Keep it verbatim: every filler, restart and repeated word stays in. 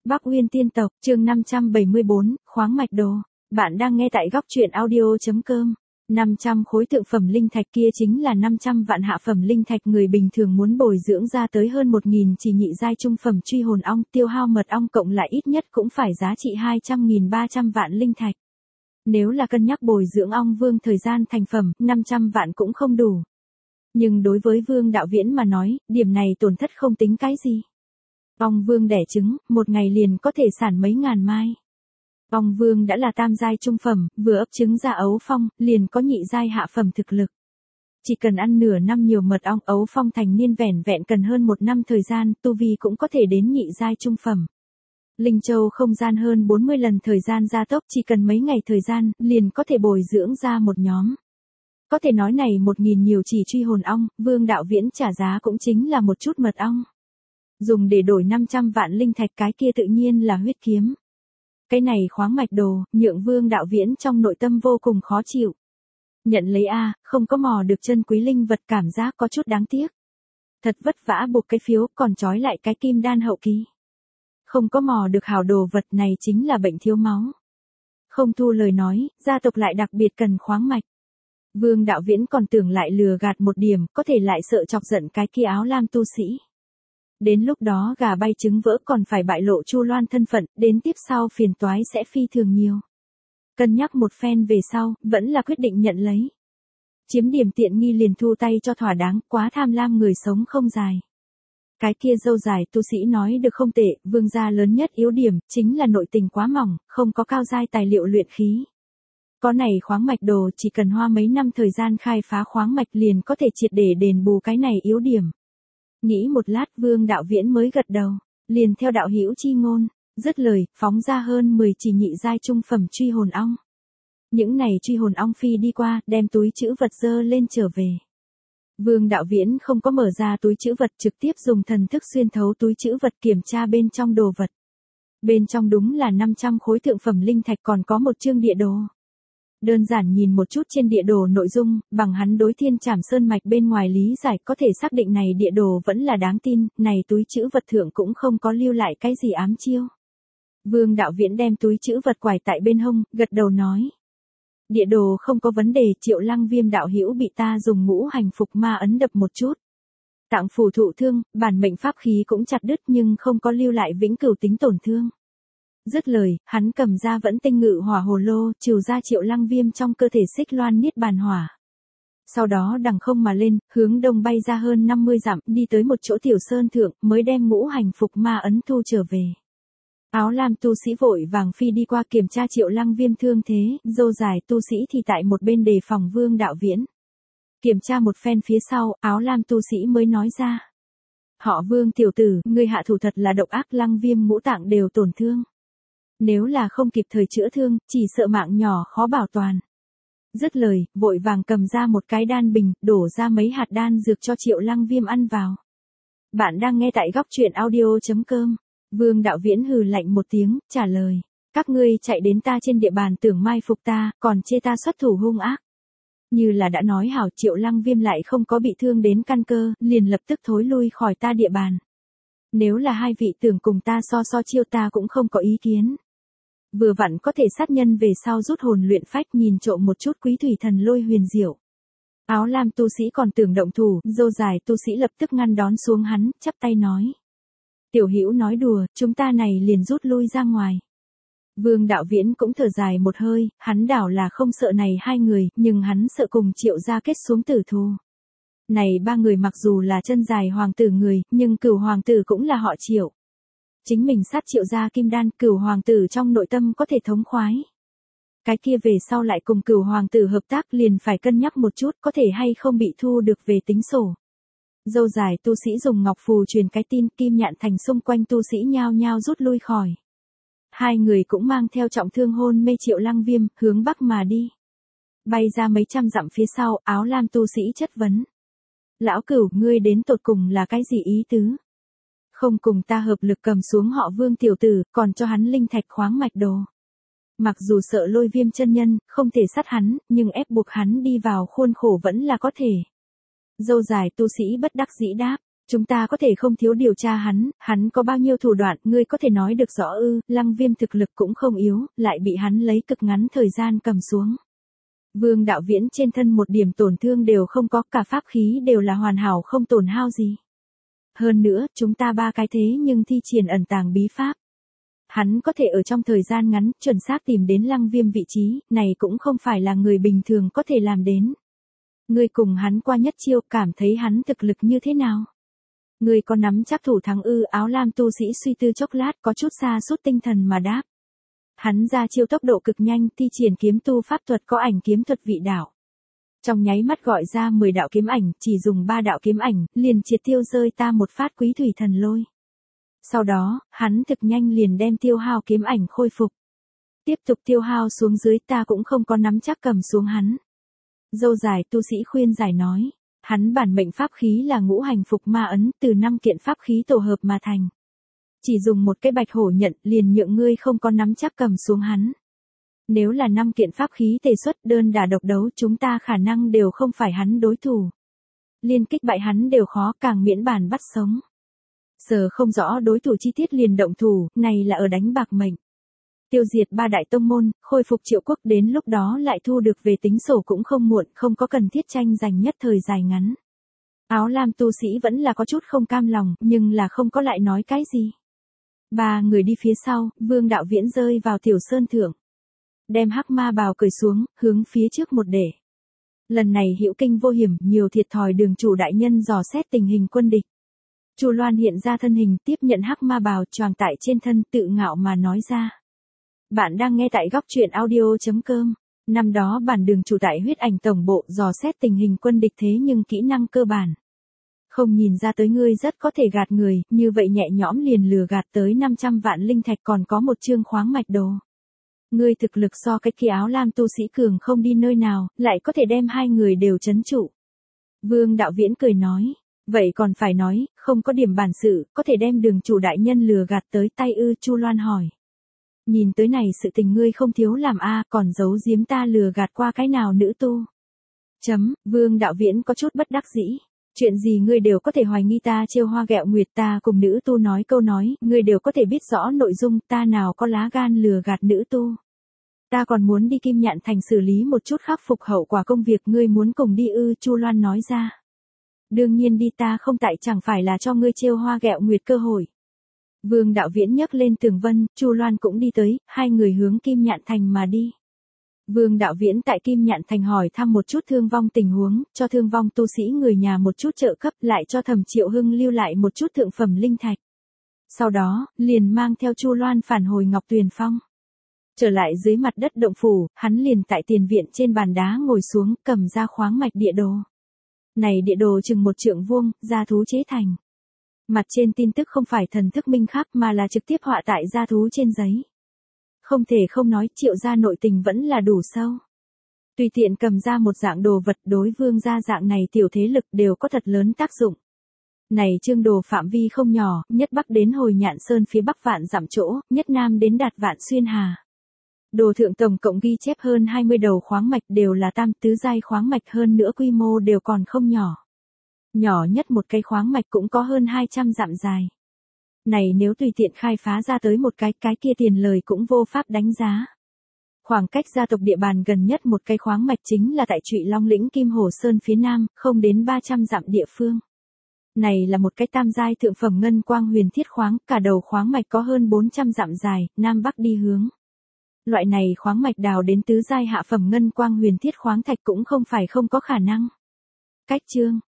Bắc Uyên Tiên Tộc, chương năm trăm bảy mươi bốn, khoáng mạch đồ. Bạn đang nghe tại góc truyện audio.com. năm trăm khối thượng phẩm linh thạch kia chính là năm trăm vạn hạ phẩm linh thạch người bình thường muốn bồi dưỡng ra tới hơn một nghìn chỉ nhị giai trung phẩm truy hồn ong, tiêu hao mật ong cộng lại ít nhất cũng phải giá trị hai trăm nghìn ba trăm vạn linh thạch. Nếu là cân nhắc bồi dưỡng ong vương thời gian thành phẩm, năm trăm vạn cũng không đủ. Nhưng đối với Vương Đạo Viễn mà nói, điểm này tổn thất không tính cái gì. Ong vương đẻ trứng, một ngày liền có thể sản mấy ngàn mai. Ong vương đã là tam giai trung phẩm, vừa ấp trứng ra ấu phong, liền có nhị giai hạ phẩm thực lực. Chỉ cần ăn nửa năm nhiều mật ong, ấu phong thành niên vẻn vẹn cần hơn một năm thời gian, tu vi cũng có thể đến nhị giai trung phẩm. Linh Châu không gian hơn bốn mươi lần thời gian gia tốc, chỉ cần mấy ngày thời gian, liền có thể bồi dưỡng ra một nhóm. Có thể nói này một nghìn nhiều chỉ truy hồn ong, Vương Đạo Viễn trả giá cũng chính là một chút mật ong. Dùng để đổi năm trăm vạn linh thạch, cái kia tự nhiên là huyết kiếm. Cái này khoáng mạch đồ, nhượng Vương Đạo Viễn trong nội tâm vô cùng khó chịu. Nhận lấy a, không có mò được chân quý linh vật, cảm giác có chút đáng tiếc. Thật vất vả buộc cái phiếu, còn trói lại cái kim đan hậu kỳ. Không có mò được hảo đồ vật này chính là bệnh thiếu máu. Không thu lời nói, gia tộc lại đặc biệt cần khoáng mạch. Vương Đạo Viễn còn tưởng lại lừa gạt một điểm, có thể lại sợ chọc giận cái kia áo lam tu sĩ. Đến lúc đó gà bay trứng vỡ còn phải bại lộ Chu Loan thân phận, đến tiếp sau phiền toái sẽ phi thường nhiều. Cân nhắc một phen về sau, vẫn là quyết định nhận lấy. Chiếm điểm tiện nghi liền thu tay cho thỏa đáng, quá tham lam người sống không dài. Cái kia dâu dài tu sĩ nói được không tệ, vương gia lớn nhất yếu điểm, chính là nội tình quá mỏng, không có cao giai tài liệu luyện khí. Có này khoáng mạch đồ, chỉ cần hoa mấy năm thời gian khai phá khoáng mạch liền có thể triệt để đền bù cái này yếu điểm. Nghĩ một lát, Vương Đạo Viễn mới gật đầu, liền theo đạo hữu chi ngôn, dứt lời, phóng ra hơn mười chỉ nhị giai trung phẩm truy hồn ong. Những này truy hồn ong phi đi qua, đem túi trữ vật dơ lên trở về. Vương Đạo Viễn không có mở ra túi trữ vật, trực tiếp dùng thần thức xuyên thấu túi trữ vật kiểm tra bên trong đồ vật. Bên trong đúng là năm trăm khối thượng phẩm linh thạch, còn có một chương địa đồ. Đơn giản nhìn một chút trên địa đồ nội dung, bằng hắn đối Thiên Trảm Sơn mạch bên ngoài lý giải có thể xác định này địa đồ vẫn là đáng tin, này túi trữ vật thượng cũng không có lưu lại cái gì ám chiêu. Vương Đạo Viễn đem túi trữ vật quải tại bên hông, gật đầu nói. Địa đồ không có vấn đề, Triệu Lăng Viêm đạo hữu bị ta dùng ngũ hành phục ma ấn đập một chút. Tạng phủ thụ thương, bản mệnh pháp khí cũng chặt đứt nhưng không có lưu lại vĩnh cửu tính tổn thương. Dứt lời, hắn cầm ra vẫn tinh ngự hỏa hồ lô, trừ ra Triệu Lăng Viêm trong cơ thể xích loan niết bàn hỏa. Sau đó đằng không mà lên, hướng đông bay ra hơn năm mươi dặm, đi tới một chỗ tiểu sơn thượng, mới đem ngũ hành phục ma ấn thu trở về. Áo lam tu sĩ vội vàng phi đi qua kiểm tra Triệu Lăng Viêm thương thế, dâu dài tu sĩ thì tại một bên đề phòng Vương Đạo Viễn. Kiểm tra một phen phía sau, áo lam tu sĩ mới nói ra. Họ Vương tiểu tử, ngươi hạ thủ thật là độc ác, Lăng Viêm ngũ tạng đều tổn thương. Nếu là không kịp thời chữa thương, chỉ sợ mạng nhỏ khó bảo toàn. Dứt lời, vội vàng cầm ra một cái đan bình, đổ ra mấy hạt đan dược cho Triệu Lăng Viêm ăn vào. Bạn đang nghe tại góc truyện audio.com. Vương Đạo Viễn hừ lạnh một tiếng, trả lời. Các ngươi chạy đến ta trên địa bàn tưởng mai phục ta, còn chê ta xuất thủ hung ác. Như là đã nói hảo, Triệu Lăng Viêm lại không có bị thương đến căn cơ, liền lập tức thối lui khỏi ta địa bàn. Nếu là hai vị tưởng cùng ta so so chiêu, ta cũng không có ý kiến. Vừa vặn có thể sát nhân về sau rút hồn luyện phách, nhìn trộm một chút quý thủy thần lôi huyền diệu. Áo lam tu sĩ còn tưởng động thủ, dâu dài tu sĩ lập tức ngăn đón xuống hắn, chắp tay nói. Tiểu hữu nói đùa, chúng ta này liền rút lui ra ngoài. Vương Đạo Viễn cũng thở dài một hơi, hắn đảo là không sợ này hai người, nhưng hắn sợ cùng Triệu gia kết xuống tử thù. Này ba người mặc dù là chân dài hoàng tử người, nhưng cửu hoàng tử cũng là họ Triệu. Chính mình sát Triệu gia kim đan, cửu hoàng tử trong nội tâm có thể thống khoái. Cái kia về sau lại cùng cửu hoàng tử hợp tác liền phải cân nhắc một chút, có thể hay không bị thu được về tính sổ. Dâu dài tu sĩ dùng ngọc phù truyền cái tin, Kim Nhạn Thành xung quanh tu sĩ nhao nhao rút lui khỏi. Hai người cũng mang theo trọng thương hôn mê Triệu Lăng Viêm, hướng bắc mà đi. Bay ra mấy trăm dặm phía sau, áo lam tu sĩ chất vấn. Lão cửu, ngươi đến tột cùng là cái gì ý tứ? Không cùng ta hợp lực cầm xuống họ Vương tiểu tử, còn cho hắn linh thạch khoáng mạch đồ. Mặc dù sợ Lôi Viêm chân nhân, không thể sát hắn, nhưng ép buộc hắn đi vào khuôn khổ vẫn là có thể. Dâu dài tu sĩ bất đắc dĩ đáp, Chúng ta có thể không thiếu điều tra hắn, hắn có bao nhiêu thủ đoạn, ngươi có thể nói được rõ ư? Lăng Viêm thực lực cũng không yếu, lại bị hắn lấy cực ngắn thời gian cầm xuống. Vương Đạo Viễn trên thân một điểm tổn thương đều không có, cả pháp khí đều là hoàn hảo không tổn hao gì. Hơn nữa, chúng ta ba cái thế nhưng thi triển ẩn tàng bí pháp. Hắn có thể ở trong thời gian ngắn, chuẩn xác tìm đến Lăng Viêm vị trí, này cũng không phải là người bình thường có thể làm đến. Ngươi cùng hắn qua nhất chiêu, cảm thấy hắn thực lực như thế nào? Ngươi có nắm chắc thủ thắng ư? Áo lam tu sĩ suy tư chốc lát, có chút sa sút tinh thần mà đáp. Hắn ra chiêu tốc độ cực nhanh, thi triển kiếm tu pháp thuật có ảnh kiếm thuật vị đạo. Trong nháy mắt gọi ra mười đạo kiếm ảnh, chỉ dùng ba đạo kiếm ảnh, liền triệt tiêu rơi ta một phát quý thủy thần lôi. Sau đó, hắn thực nhanh liền đem tiêu hao kiếm ảnh khôi phục. Tiếp tục tiêu hao xuống dưới, ta cũng không có nắm chắc cầm xuống hắn. Dâu dài tu sĩ khuyên giải nói, hắn bản mệnh pháp khí là ngũ hành phục ma ấn, từ năm kiện pháp khí tổ hợp mà thành. Chỉ dùng một cái bạch hổ nhận, liền nhượng ngươi không có nắm chắc cầm xuống hắn. Nếu là năm kiện pháp khí tề xuất đơn đả độc đấu, chúng ta khả năng đều không phải hắn đối thủ. Liên kích bại hắn đều khó, càng miễn bàn bắt sống. Giờ không rõ đối thủ chi tiết liền động thủ, này là ở đánh bạc mệnh. Tiêu diệt ba đại tông môn, khôi phục Triệu quốc, đến lúc đó lại thu được về tính sổ cũng không muộn, không có cần thiết tranh giành nhất thời dài ngắn. Áo lam tu sĩ vẫn là có chút không cam lòng, nhưng là không có lại nói cái gì. Ba người đi phía sau, Vương Đạo Viễn rơi vào tiểu sơn thượng. Đem hắc ma bào cởi xuống, hướng phía trước một để. Lần này hữu kinh vô hiểm, nhiều thiệt thòi đường chủ đại nhân dò xét tình hình quân địch. Chu Loan hiện ra thân hình, tiếp nhận hắc ma bào choàng tại trên thân, tự ngạo mà nói ra. Bạn đang nghe tại góc truyện audio chấm com. Năm đó bản đường chủ tại huyết ảnh tổng bộ dò xét tình hình quân địch thế nhưng kỹ năng cơ bản. Không nhìn ra tới ngươi rất có thể gạt người, như vậy nhẹ nhõm liền lừa gạt tới năm trăm vạn linh thạch, còn có một chương khoáng mạch đồ. Ngươi thực lực so cái kia áo lam tu sĩ cường không đi nơi nào, lại có thể đem hai người đều trấn trụ. Vương Đạo Viễn cười nói, vậy còn phải nói, không có điểm bản sự, có thể đem đường chủ đại nhân lừa gạt tới tay ư? Chu Loan hỏi. Nhìn tới này sự tình ngươi không thiếu làm a, còn giấu giếm ta lừa gạt qua cái nào nữ tu. Chấm, Vương Đạo Viễn có chút bất đắc dĩ. Chuyện gì ngươi đều có thể hoài nghi ta trêu hoa ghẹo nguyệt, ta cùng nữ tu nói câu nói, ngươi đều có thể biết rõ nội dung, ta nào có lá gan lừa gạt nữ tu. Ta còn muốn đi Kim Nhạn Thành xử lý một chút khắc phục hậu quả công việc, ngươi muốn cùng đi ư? Chu Loan nói ra. Đương nhiên đi, ta không tại chẳng phải là cho ngươi trêu hoa ghẹo nguyệt cơ hội. Vương Đạo Viễn nhấc lên tường vân, Chu Loan cũng đi tới, hai người hướng Kim Nhạn Thành mà đi. Vương Đạo Viễn tại Kim Nhạn Thành hỏi thăm một chút thương vong tình huống, cho thương vong tu sĩ người nhà một chút trợ cấp, lại cho Thẩm Triệu Hưng lưu lại một chút thượng phẩm linh thạch. Sau đó, liền mang theo Chu Loan phản hồi Ngọc Tuyền Phong. Trở lại dưới mặt đất động phủ, hắn liền tại tiền viện trên bàn đá ngồi xuống, cầm ra khoáng mạch địa đồ. Này địa đồ chừng một trượng vuông, gia thú chế thành. Mặt trên tin tức không phải thần thức minh khắc mà là trực tiếp họa tại gia thú trên giấy. Không thể không nói, Triệu gia nội tình vẫn là đủ sâu. Tùy tiện cầm ra một dạng đồ vật, đối Vương gia dạng này tiểu thế lực đều có thật lớn tác dụng. Này chương đồ phạm vi không nhỏ, nhất bắc đến Hồi Nhạn Sơn phía bắc vạn dặm chỗ, nhất nam đến Đạt Vạn Xuyên Hà. Đồ thượng tổng cộng ghi chép hơn hai mươi đầu khoáng mạch, đều là tam tứ giai khoáng mạch, hơn nữa quy mô đều còn không nhỏ. Nhỏ nhất một cây khoáng mạch cũng có hơn hai trăm dặm dài. Này nếu tùy tiện khai phá ra tới một cái, cái kia tiền lời cũng vô pháp đánh giá. Khoảng cách gia tộc địa bàn gần nhất một cây khoáng mạch chính là tại Trụy Long lĩnh Kim Hồ Sơn phía nam, không đến ba trăm dặm địa phương. Này là một cái tam giai thượng phẩm ngân quang huyền thiết khoáng, cả đầu khoáng mạch có hơn bốn trăm dặm dài, nam bắc đi hướng. Loại này khoáng mạch đào đến tứ giai hạ phẩm ngân quang huyền thiết khoáng thạch cũng không phải không có khả năng. Cách chương